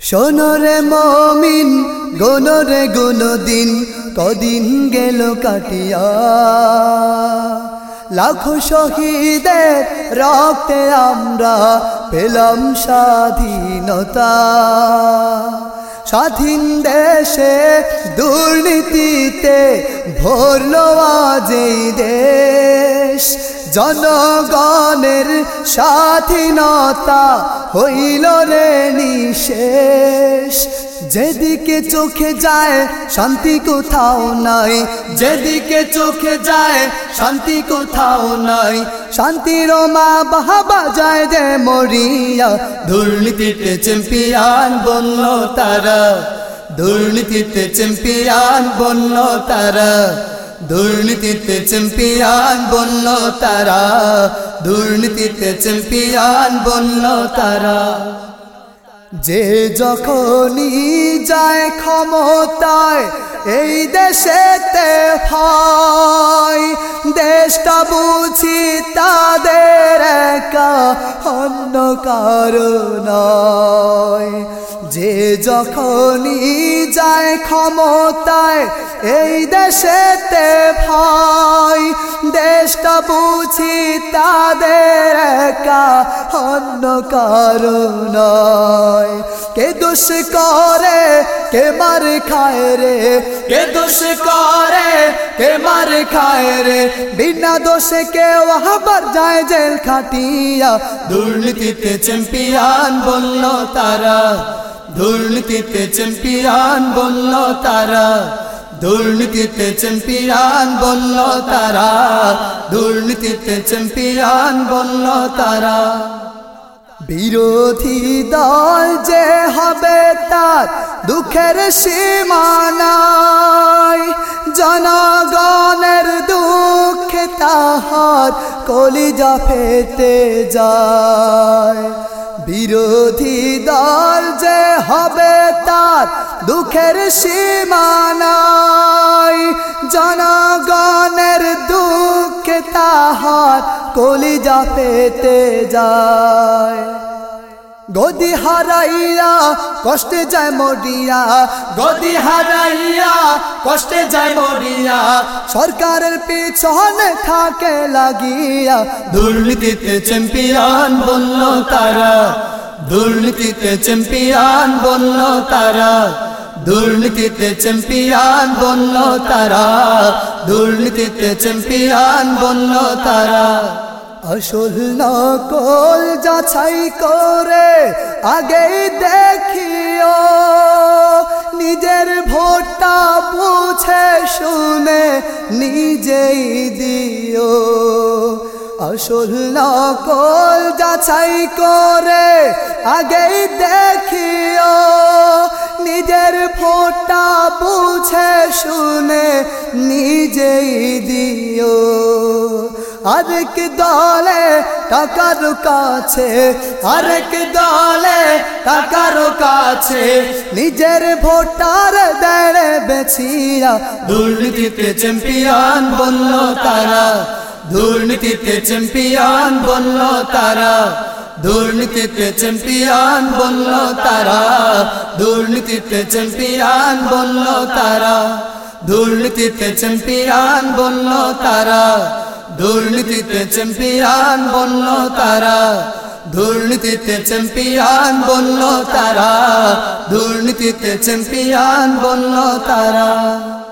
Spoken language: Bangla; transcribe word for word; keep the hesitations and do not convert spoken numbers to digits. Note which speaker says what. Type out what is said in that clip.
Speaker 1: শোনো রে মমিন গোনো রে গোনো দিন কদিন গেল কাটিয়া লাখো শহীদের রক্তে আমরা পেলাম স্বাধীনতা। স্বাধীন দেশে দুর্নীতিতে ভরলো আজ এই দেশ। জনগণের স্বাধীনতা হইল রে নিঃশেষ। যেদিকে চোখে যায় শান্তি কোথাও নাই, যেদিকে চোখে যায় শান্তি কোথাও নাই। শান্তির মা বাবা যায় যে মরিয়া, দুর্নীতিতে চ্যাম্পিয়ন বনল তারা, দুর্নীতিতে চ্যাম্পিয়ন বনল তারা, দুর্নীতিতে চ্যাম্পিয়ন বনল তারা, দুর্নীতিতে চ্যাম্পিয়ন বনল তারা। যে যখনই যায় ক্ষমতায় এই দেশেতে হয়, দেশটা বুঝি তাদের একা অন্য কারো নয়। যে যখনই যায় ক্ষমতায় এই দেশেতে ভয়, দেশটা বুঝি তাদের একা অন্য কারো নয়। কে দোষ করে কে মার খায় রে, কে দোষ করে কে মার খায় রে, বিনা দোষে কেউ আবার যায় জেল খাটিয়া। দুর্নীতিতে চ্যাম্পিয়ন বনল তারা, দুর্নীতিতে চ্যাম্পিয়ন বনল তারা, দুর্নীতিতে চ্যাম্পিয়ন বনল তারা, দুর্নীতিতে চ্যাম্পিয়ন বনল তারা। বিরোধী দল যে হবে তার দুঃখের সীমা নাই, জনগণের দুঃখে তাহার কলিজা ফেটে যায়। বিরোধী দল যে হবে তার দুঃখের সীমা নাই, জনগণের দুঃখে তাহার কলিজা ফেটে যায়। গদি হারাইয়া কষ্টে যায় মরিয়া, গদি হারাইয়া কষ্টে যায় মরিয়া, সরকারের পিছনে থাকে লাগিয়া। দুর্নীতিতে চ্যাম্পিয়ন বনল তারা, দুর্নীতিতে চ্যাম্পিয়ন বনল তারা, দুর্নীতিতে চ্যাম্পিয়ন বনল তারা, দুর্নীতিতে চ্যাম্পিয়ন বনল তারা। আসল নকল যাচাই করে আগেই দেখিও, নিজের ভোটটা বুঝে শুনে নিজেই দিও। আসল নকল যাচাই করে আগেই দেখিও, নিজের ভোটটা বুঝে শুনে নিজেই দিও। আরেক দলে টাকার কাছে, আরেক দলে টাকার কাছে, নিজের ভোটার দেড়ে বেছিয়া। দুর্নীতিতে চ্যাম্পিয়ন বনল তারা, দুর্নীতিতে চ্যাম্পিয়ন বনল তারা, দুর্নীতিতে চ্যাম্পিয়ন বনল তারা, দুর্নীতিতে চ্যাম্পিয়ন বনল তারা, দুর্নীতিতে চ্যাম্পিয়ন বনল তারা, দুর্নীতিতে চ্যাম্পিয়ন বনল তারা, দুর্নীতিতে চ্যাম্পিয়ন বনল তারা, দুর্নীতিতে চ্যাম্পিয়ন বনল তারা।